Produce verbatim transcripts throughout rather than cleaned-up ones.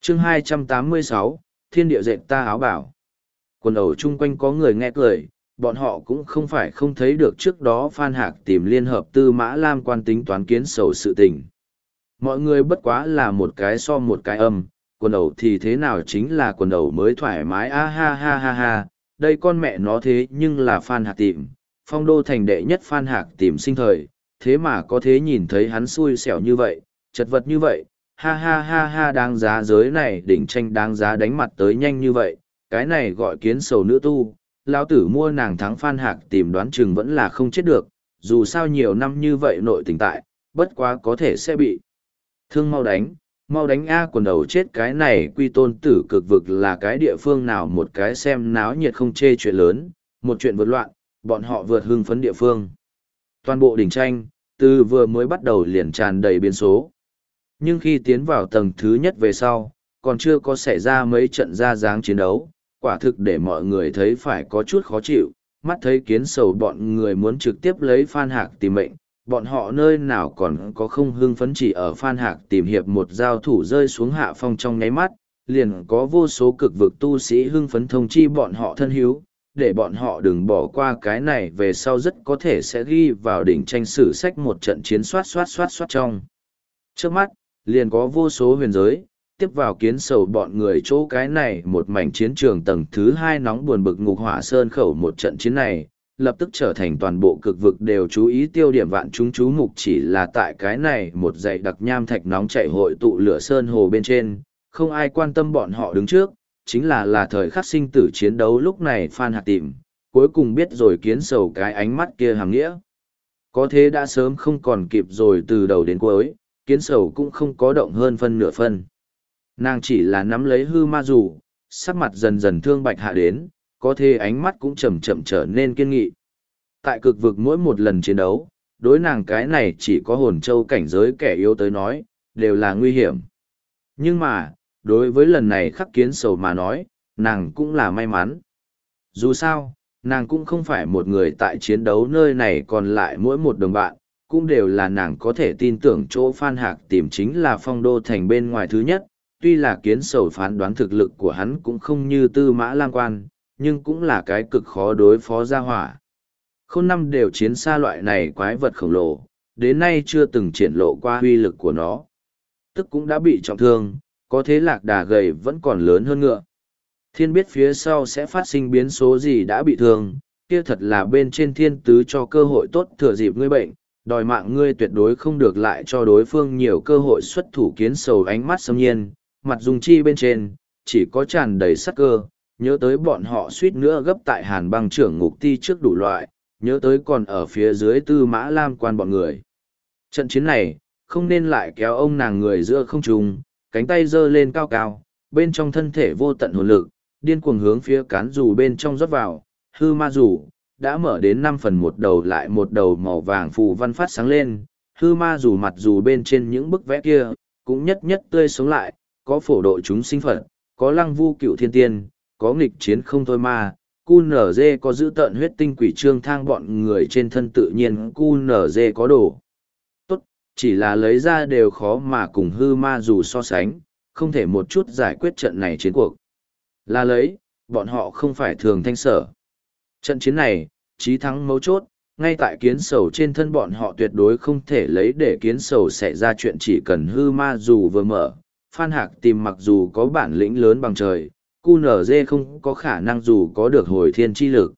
chương hai trăm tám mươi sáu, thiên địa dệt ta áo bảo. Quần ẩu chung quanh có người nghe cười, bọn họ cũng không phải không thấy được trước đó Phan Hạc tìm liên hợp Tư Mã Lam quan tính toán kiến sầu sự tình. Mọi người bất quá là một cái so một cái âm, quần ẩu thì thế nào chính là quần ẩu mới thoải mái a ha ha ha ha, đây con mẹ nó thế nhưng là Phan Hạc tìm, phong đô thành đệ nhất Phan Hạc tìm sinh thời, thế mà có thế nhìn thấy hắn xui xẻo như vậy, chật vật như vậy, ha ha ha ha đáng giá giới này đỉnh tranh đáng giá đánh mặt tới nhanh như vậy, cái này gọi kiến sầu nữ tu, lão tử mua nàng thắng Phan Hạc tìm đoán chừng vẫn là không chết được, dù sao nhiều năm như vậy nội tình tại, bất quá có thể sẽ bị thương mau đánh, mau đánh A quần đầu chết cái này quy tôn tử cực vực là cái địa phương nào một cái xem náo nhiệt không chê chuyện lớn, một chuyện vượt loạn, bọn họ vượt hưng phấn địa phương. Toàn bộ đỉnh tranh, từ vừa mới bắt đầu liền tràn đầy biến số. Nhưng khi tiến vào tầng thứ nhất về sau, còn chưa có xảy ra mấy trận ra dáng chiến đấu, quả thực để mọi người thấy phải có chút khó chịu, mắt thấy kiến sầu bọn người muốn trực tiếp lấy Phan Hạc tìm mệnh, bọn họ nơi nào còn có không hưng phấn chỉ ở Phan Hạc tìm hiệp một giao thủ rơi xuống hạ phong trong nháy mắt, liền có vô số cực vực tu sĩ hưng phấn thông chi bọn họ thân hiếu, để bọn họ đừng bỏ qua cái này về sau rất có thể sẽ ghi vào đỉnh tranh sử sách một trận chiến soát soát soát soát trong. Trước mắt, liền có vô số huyền giới, tiếp vào kiến sầu bọn người chỗ cái này một mảnh chiến trường tầng thứ hai nóng buồn bực ngục hỏa sơn khẩu một trận chiến này, lập tức trở thành toàn bộ cực vực đều chú ý tiêu điểm vạn chúng chú mục chỉ là tại cái này một dãy đặc nham thạch nóng chạy hội tụ lửa sơn hồ bên trên, không ai quan tâm bọn họ đứng trước, chính là là thời khắc sinh tử chiến đấu lúc này Phan Hạc tìm, cuối cùng biết rồi kiến sầu cái ánh mắt kia hàng nghĩa. Có thế đã sớm không còn kịp rồi từ đầu đến cuối, kiến sầu cũng không có động hơn phân nửa phân. Nàng chỉ là nắm lấy hư ma dù, sắc mặt dần dần thương bạch hạ đến, có thể ánh mắt cũng chậm chậm trở nên kiên nghị. Tại cực vực mỗi một lần chiến đấu, đối nàng cái này chỉ có hồn châu cảnh giới kẻ yếu tới nói, đều là nguy hiểm. Nhưng mà, đối với lần này khắc kiến sầu mà nói, nàng cũng là may mắn. Dù sao, nàng cũng không phải một người tại chiến đấu nơi này còn lại mỗi một đồng bạn, cũng đều là nàng có thể tin tưởng chỗ Phan Hạc tìm chính là phong đô thành bên ngoài thứ nhất. Tuy là kiến sầu phán đoán thực lực của hắn cũng không như Tư Mã Lam quan, nhưng cũng là cái cực khó đối phó ra hỏa. Khôn năm đều chiến xa loại này quái vật khổng lồ, đến nay chưa từng triển lộ qua uy lực của nó. Tức cũng đã bị trọng thương, có thế lạc đà gầy vẫn còn lớn hơn ngựa. Thiên biết phía sau sẽ phát sinh biến số gì đã bị thương, kia thật là bên trên thiên tứ cho cơ hội tốt thừa dịp ngươi bệnh, đòi mạng ngươi tuyệt đối không được lại cho đối phương nhiều cơ hội xuất thủ. Kiến sầu ánh mắt xâm nhiên, mặt dùng chi bên trên, chỉ có tràn đầy sắc cơ, nhớ tới bọn họ suýt nữa gấp tại hàn băng trưởng ngục ti trước đủ loại, nhớ tới còn ở phía dưới Tư Mã Lam quan bọn người. Trận chiến này, không nên lại kéo ông nàng người giữa không trung, cánh tay giơ lên cao cao, bên trong thân thể vô tận hồn lực, điên cuồng hướng phía cán dù bên trong rót vào, hư ma dù, đã mở đến năm phần một đầu lại một đầu màu vàng phù văn phát sáng lên, hư ma dù mặt dù bên trên những bức vẽ kia, cũng nhất nhất tươi sống lại, có phổ độ chúng sinh phật, có lăng vu cựu thiên tiên, có nghịch chiến không thôi ma, cu nở dê có giữ tợn huyết tinh quỷ trương thang bọn người trên thân tự nhiên cu nở dê có đồ. Tốt, chỉ là lấy ra đều khó mà cùng hư ma dù so sánh, không thể một chút giải quyết trận này chiến cuộc. Là lấy, bọn họ không phải thường thanh sở. Trận chiến này, chí thắng mấu chốt, ngay tại kiến sầu trên thân bọn họ tuyệt đối không thể lấy để kiến sầu xảy ra chuyện chỉ cần hư ma dù vừa mở. Phan Hạc tìm mặc dù có bản lĩnh lớn bằng trời, cu nở dê không có khả năng dù có được hồi thiên chi lực.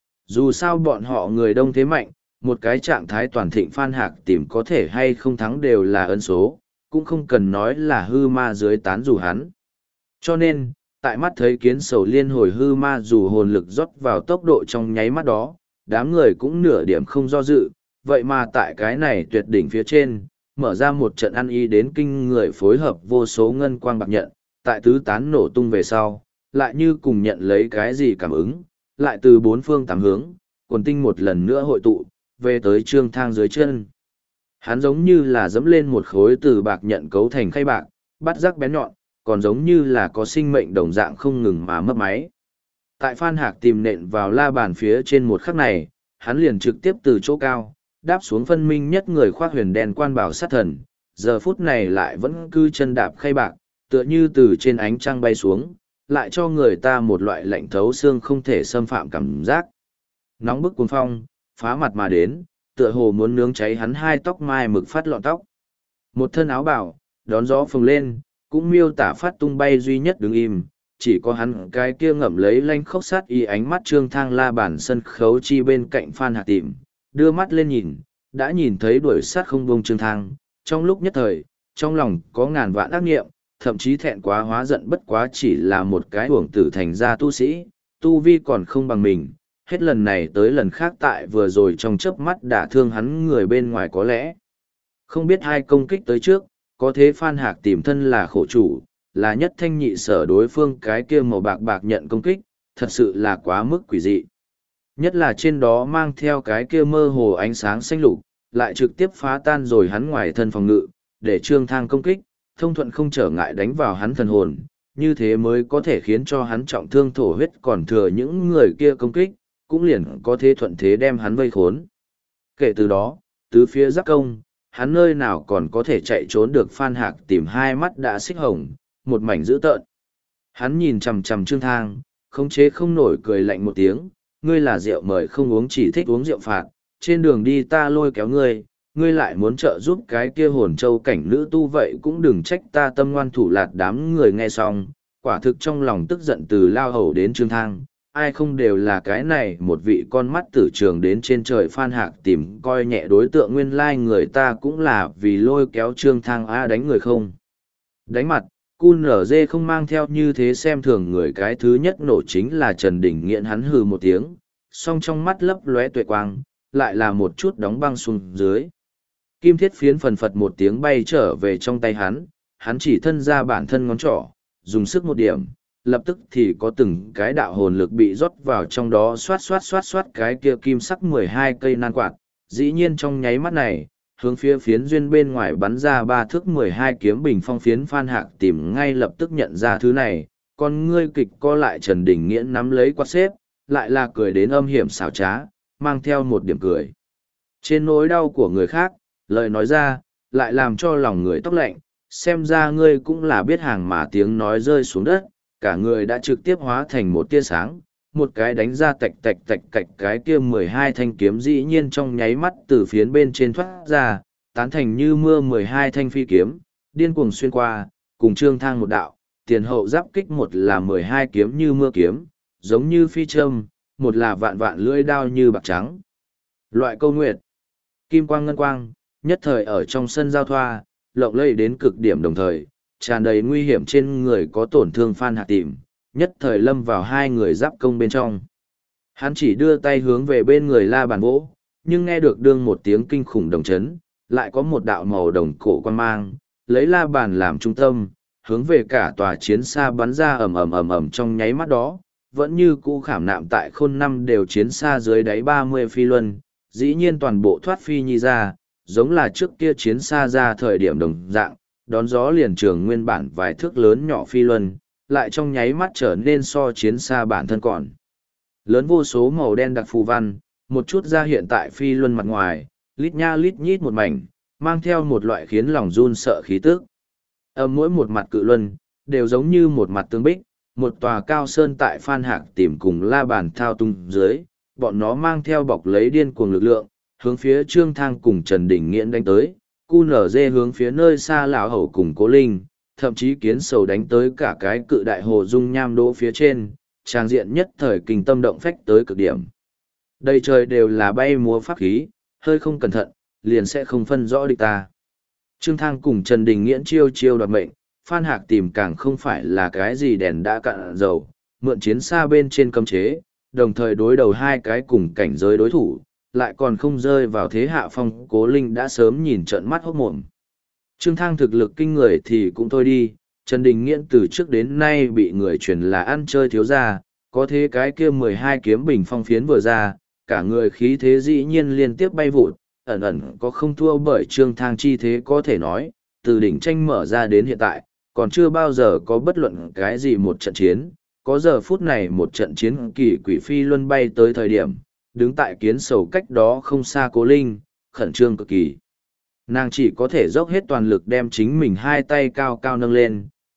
Dù sao bọn họ người đông thế mạnh, một cái trạng thái toàn thịnh Phan Hạc tìm có thể hay không thắng đều là ân số, cũng không cần nói là hư ma dưới tán dù hắn. Cho nên, tại mắt thấy kiến sầu liên hồi hư ma dù hồn lực rót vào tốc độ trong nháy mắt đó, đám người cũng nửa điểm không do dự, vậy mà tại cái này tuyệt đỉnh phía trên, mở ra một trận ăn y đến kinh người phối hợp vô số ngân quang bạc nhận, tại tứ tán nổ tung về sau, lại như cùng nhận lấy cái gì cảm ứng, lại từ bốn phương tám hướng, quần tinh một lần nữa hội tụ, về tới trương thang dưới chân. Hắn giống như là dẫm lên một khối từ bạc nhận cấu thành khay bạc, bắt rắc bén nhọn, còn giống như là có sinh mệnh đồng dạng không ngừng mà mấp máy. Tại Phan Hạc tìm nện vào la bàn phía trên một khắc này, hắn liền trực tiếp từ chỗ cao, đáp xuống phân minh nhất người khoác huyền đen quan bảo sát thần, giờ phút này lại vẫn cư chân đạp khay bạc, tựa như từ trên ánh trăng bay xuống, lại cho người ta một loại lạnh thấu xương không thể xâm phạm cảm giác. Nóng bức cuồng phong, phá mặt mà đến, tựa hồ muốn nướng cháy hắn hai tóc mai mực phát lọn tóc. Một thân áo bảo, đón gió phồng lên, cũng miêu tả phát tung bay duy nhất đứng im, chỉ có hắn cái kia ngậm lấy lanh khốc sát y ánh mắt Trương Thang la bản sân khấu chi bên cạnh Phan Hạc Tìm, đưa mắt lên nhìn, đã nhìn thấy đuổi sát không bông Trương Thang, trong lúc nhất thời, trong lòng có ngàn vạn ác nghiệm, thậm chí thẹn quá hóa giận bất quá chỉ là một cái uổng tử thành ra tu sĩ, tu vi còn không bằng mình, hết lần này tới lần khác tại vừa rồi trong chớp mắt đã thương hắn người bên ngoài có lẽ. Không biết hai công kích tới trước, có thế Phan Hạc Tìm thân là khổ chủ, là nhất thanh nhị sở đối phương cái kia màu bạc bạc nhận công kích, thật sự là quá mức quỷ dị. Nhất là trên đó mang theo cái kia mơ hồ ánh sáng xanh lục, lại trực tiếp phá tan rồi hắn ngoài thân phòng ngự, để Trương Thang công kích, thông thuận không trở ngại đánh vào hắn thần hồn, như thế mới có thể khiến cho hắn trọng thương thổ huyết còn thừa những người kia công kích, cũng liền có thế thuận thế đem hắn vây khốn. Kể từ đó, tứ phía giáp công, hắn nơi nào còn có thể chạy trốn được. Phan Hạc Tìm hai mắt đã xích hồng, một mảnh dữ tợn. Hắn nhìn chằm chằm Trương Thang, khống chế không nổi cười lạnh một tiếng, ngươi là rượu mời không uống chỉ thích uống rượu phạt, trên đường đi ta lôi kéo ngươi, ngươi lại muốn trợ giúp cái kia hồn châu cảnh nữ tu vậy cũng đừng trách ta tâm ngoan thủ lạt. Đám người nghe xong, quả thực trong lòng tức giận từ lao hầu đến Trương Thang, ai không đều là cái này một vị con mắt tử trường đến trên trời. Phan Hạc Tìm coi nhẹ đối tượng nguyên lai người ta cũng là vì lôi kéo Trương Thang a đánh người không. Đánh mặt, Cun nở dê không mang theo như thế xem thường người. Cái thứ nhất nổ chính là Trần Đình Nghiện, hắn hừ một tiếng, song trong mắt lấp lóe tuệ quang, lại là một chút đóng băng xuống dưới. Kim thiết phiến phần phật một tiếng bay trở về trong tay hắn, hắn chỉ thân ra bản thân ngón trỏ, dùng sức một điểm, lập tức thì có từng cái đạo hồn lực bị rót vào trong đó, xoát xoát xoát xoát cái kia kim sắc mười hai cây nan quạt. Dĩ nhiên trong nháy mắt này, hướng phía phiến duyên bên ngoài bắn ra ba thước mười hai kiếm bình phong. Phiến Phan Hạc Tìm ngay lập tức nhận ra thứ này, con ngươi kịch co lại. Trần Đình Nghiễn nắm lấy quạt xếp, lại là cười đến âm hiểm xảo trá, mang theo một điểm cười. Trên nỗi đau của người khác, lời nói ra, lại làm cho lòng người tóc lạnh, xem ra ngươi cũng là biết hàng mà. Tiếng nói rơi xuống đất, cả người đã trực tiếp hóa thành một tia sáng, một cái đánh ra tạch tạch tạch cạch, cái kia mười hai thanh kiếm dĩ nhiên trong nháy mắt từ phiến bên trên thoát ra, tán thành như mưa mười hai thanh phi kiếm, điên cuồng xuyên qua, cùng Trương Thang một đạo, tiền hậu giáp kích. Một là mười hai kiếm như mưa kiếm, giống như phi châm, một là vạn vạn lưỡi đao như bạc trắng. Loại câu nguyệt, kim quang ngân quang, nhất thời ở trong sân giao thoa, lộng lẫy đến cực điểm, đồng thời tràn đầy nguy hiểm. Trên người có tổn thương Phan Hạc Tìm, nhất thời lâm vào hai người giáp công bên trong. Hắn chỉ đưa tay hướng về bên người la bàn vỗ, nhưng nghe được đương một tiếng kinh khủng đồng chấn, lại có một đạo màu đồng cổ quan mang, lấy la bàn làm trung tâm, hướng về cả tòa chiến xa bắn ra ầm ầm ầm ầm. Trong nháy mắt đó, vẫn như cũ khảm nạm tại khôn năm đều chiến xa dưới đáy ba mươi phi luân, dĩ nhiên toàn bộ thoát phi nhi ra, giống là trước kia chiến xa ra thời điểm đồng dạng, đón gió liền trường nguyên bản vài thước lớn nhỏ phi luân, lại trong nháy mắt trở nên so chiến xa bản thân còn lớn vô số màu đen đặc phù văn, một chút ra hiện tại phi luân mặt ngoài, lít nha lít nhít một mảnh, mang theo một loại khiến lòng run sợ khí tức. Ở mỗi một mặt cự luân, đều giống như một mặt tương bích, một tòa cao sơn tại Phan Hạc Tìm cùng la bàn thao tung dưới, bọn nó mang theo bọc lấy điên cuồng lực lượng, hướng phía Trương Thang cùng Trần Đình Nghiễn đánh tới. Cu nở dê hướng phía nơi xa lão hầu cùng Cố Linh, thậm chí kiến sầu đánh tới cả cái cự đại hồ dung nham đỗ phía trên, tràng diện nhất thời kinh tâm động phách tới cực điểm. Đầy trời đều là bay múa pháp khí, hơi không cẩn thận, liền sẽ không phân rõ địch ta. Trương Thang cùng Trần Đình Nghiễn chiêu chiêu đoạt mệnh, Phan Hạc Tìm càng không phải là cái gì đèn đã cạn dầu, mượn chiến xa bên trên cấm chế, đồng thời đối đầu hai cái cùng cảnh giới đối thủ, lại còn không rơi vào thế hạ phong. Cố Linh đã sớm nhìn trợn mắt hốt mồm. Trương Thang thực lực kinh người thì cũng thôi đi, Trần Đình Nghiễn từ trước đến nay bị người truyền là ăn chơi thiếu gia, có thế cái kia mười hai kiếm bình phong phiến vừa ra, cả người khí thế dĩ nhiên liên tiếp bay vụt, ẩn ẩn có không thua bởi Trương Thang chi thế. Có thể nói, từ đỉnh tranh mở ra đến hiện tại, còn chưa bao giờ có bất luận cái gì một trận chiến, có giờ phút này một trận chiến kỳ quỷ phi luân bay tới thời điểm, đứng tại kiến sầu cách đó không xa Cố Linh, khẩn trương cực kỳ. Nàng chỉ có thể dốc hết toàn lực đem chính mình hai tay cao cao nâng lên,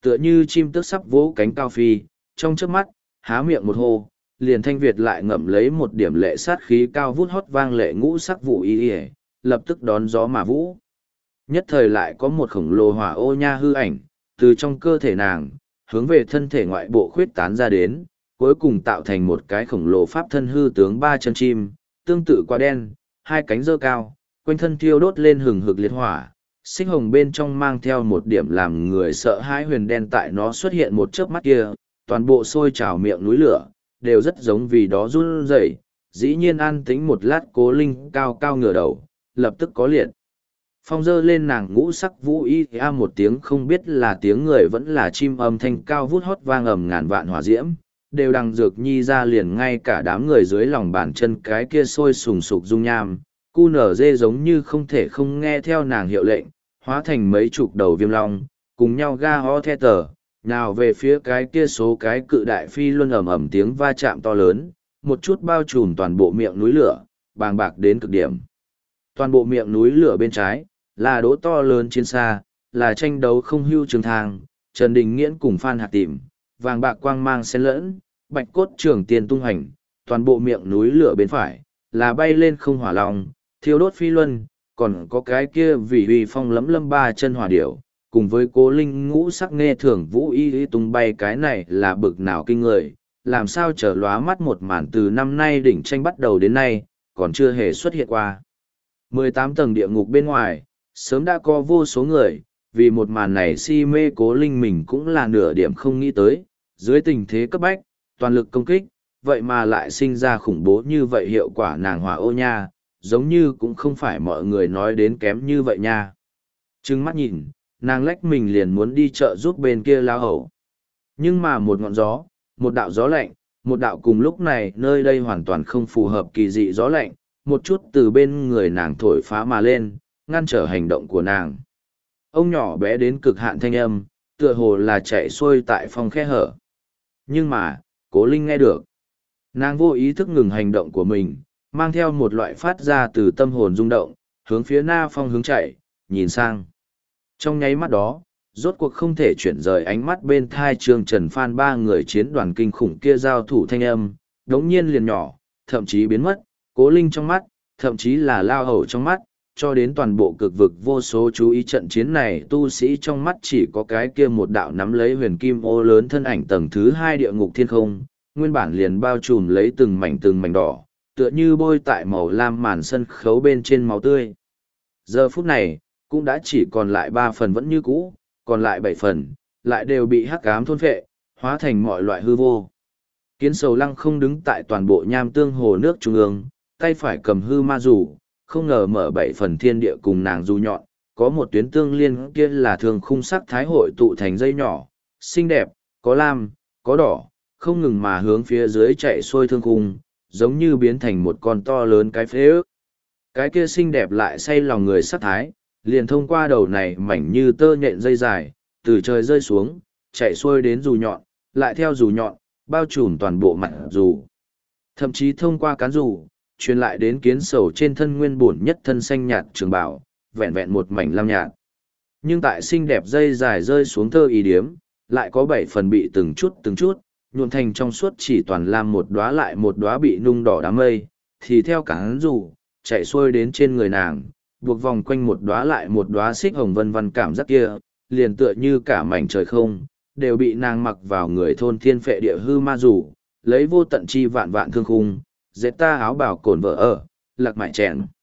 Tựa như chim tước sắp vỗ cánh cao phi, trong chớp mắt, há miệng một hô, liền thanh Việt lại ngậm lấy một điểm lệ sát khí cao vút hót vang lệ ngũ sắc vụ y y, lập tức đón gió mà vũ. Nhất thời lại có một khổng lồ hỏa ô nha hư ảnh, từ trong cơ thể nàng, hướng về thân thể ngoại bộ khuyết tán ra đến, cuối cùng tạo thành một cái khổng lồ pháp thân hư tướng ba chân chim, tương tự quả đen, hai cánh dơ cao, quanh thân thiêu đốt lên hừng hực liệt hỏa, xích hồng bên trong mang theo một điểm làm người sợ hãi huyền đen tại nó xuất hiện một chớp mắt kia, toàn bộ sôi trào miệng núi lửa, đều rất giống vì đó run rẩy. Dĩ nhiên an tĩnh một lát Cố Linh cao cao ngửa đầu, lập tức có liệt. Phong dơ lên nàng ngũ sắc vũ y a một tiếng không biết là tiếng người vẫn là chim âm thanh cao vút hót vang ầm ngàn vạn hỏa diễm, đều đằng dược nhi ra liền ngay cả đám người dưới lòng bàn chân cái kia sôi sùng sục dung nham, cu nở dê giống như không thể không nghe theo nàng hiệu lệnh, hóa thành mấy chục đầu viêm long, cùng nhau ga ho the tờ, nào về phía cái kia số cái cự đại phi luân ầm ầm tiếng va chạm to lớn, một chút bao trùm toàn bộ miệng núi lửa, bàng bạc đến cực điểm. Toàn bộ miệng núi lửa bên trái, là đỗ to lớn chiến xa, là tranh đấu không hưu trường thang, Trần Đình Nghiễn cùng Phan Hạc Tìm, vàng bạc quang mang xen lẫn, bạch cốt trường tiền tung hành, toàn bộ miệng núi lửa bên phải, là bay lên không hỏa long, thiêu đốt phi luân, còn có cái kia vì uy phong lấm lâm ba chân hỏa điểu, cùng với Cố Linh ngũ sắc nghe thường vũ y y tung bay, cái này là bực nào kinh người, làm sao trở lóa mắt một màn từ năm nay đỉnh tranh bắt đầu đến nay, còn chưa hề xuất hiện qua. mười tám tầng địa ngục bên ngoài, sớm đã có vô số người, vì một màn này si mê Cố Linh mình cũng là nửa điểm không nghĩ tới, dưới tình thế cấp bách, toàn lực công kích, vậy mà lại sinh ra khủng bố như vậy hiệu quả nàng hỏa ô nha, giống như cũng không phải mọi người nói đến kém như vậy nha. Trừng mắt nhìn, nàng lách mình liền muốn đi chợ giúp bên kia lao hầu. Nhưng mà một ngọn gió, một đạo gió lạnh, một đạo cùng lúc này nơi đây hoàn toàn không phù hợp kỳ dị gió lạnh, một chút từ bên người nàng thổi phá mà lên, ngăn trở hành động của nàng. Ông nhỏ bé đến cực hạn thanh âm, tựa hồ là chạy xuôi tại phòng khe hở. Nhưng mà, Cố Linh nghe được. Nàng vô ý thức ngừng hành động của mình, mang theo một loại phát ra từ tâm hồn rung động, hướng phía Na Phong hướng chạy, nhìn sang. Trong nháy mắt đó, rốt cuộc không thể chuyển rời ánh mắt bên thai Trương Trần Phan ba người chiến đoàn kinh khủng kia giao thủ thanh âm, đống nhiên liền nhỏ, thậm chí biến mất, Cố Linh trong mắt, thậm chí là lao hầu trong mắt, cho đến toàn bộ cực vực vô số chú ý trận chiến này tu sĩ trong mắt chỉ có cái kia một đạo nắm lấy huyền kim ô lớn thân ảnh tầng thứ hai địa ngục thiên không, nguyên bản liền bao trùm lấy từng mảnh từng mảnh đỏ, tựa như bôi tại màu lam màn sân khấu bên trên máu tươi. Giờ phút này, cũng đã chỉ còn lại ba phần vẫn như cũ, còn lại bảy phần, lại đều bị hắc ám thôn phệ, hóa thành mọi loại hư vô. Kiến Sầu Lăng không đứng tại toàn bộ nham tương hồ nước trung ương, tay phải cầm hư ma rủ, không ngờ mở bảy phần thiên địa cùng nàng dù nhọn, có một tuyến tương liên kia là thường khung sắc thái hội tụ thành dây nhỏ, xinh đẹp, có lam, có đỏ, không ngừng mà hướng phía dưới chạy xuôi thương khung, giống như biến thành một con to lớn cái phế ước. Cái kia xinh đẹp lại say lòng người sắc thái, liền thông qua đầu này mảnh như tơ nhện dây dài, từ trời rơi xuống, chạy xuôi đến dù nhọn, lại theo dù nhọn, bao trùm toàn bộ mặt dù. Thậm chí thông qua cán dù, truyền lại đến Kiến Sầu trên thân nguyên bổn nhất thân xanh nhạt trường bảo, vẹn vẹn một mảnh lam nhạt. Nhưng tại xinh đẹp dây dài rơi xuống thơ ý điếm, lại có bảy phần bị từng chút từng chút, nhuộm thành trong suốt chỉ toàn lam một đóa lại một đóa bị nung đỏ đám mây, thì theo cán dù, chạy xuôi đến trên người nàng, buộc vòng quanh một đóa lại một đóa xích hồng vân vân cảm giác kia, liền tựa như cả mảnh trời không, đều bị nàng mặc vào người thôn thiên phệ địa hư ma rủ, lấy vô tận chi vạn vạn thương khung, dệt ta áo bảo cổn vợ ở, lạc mại chèn.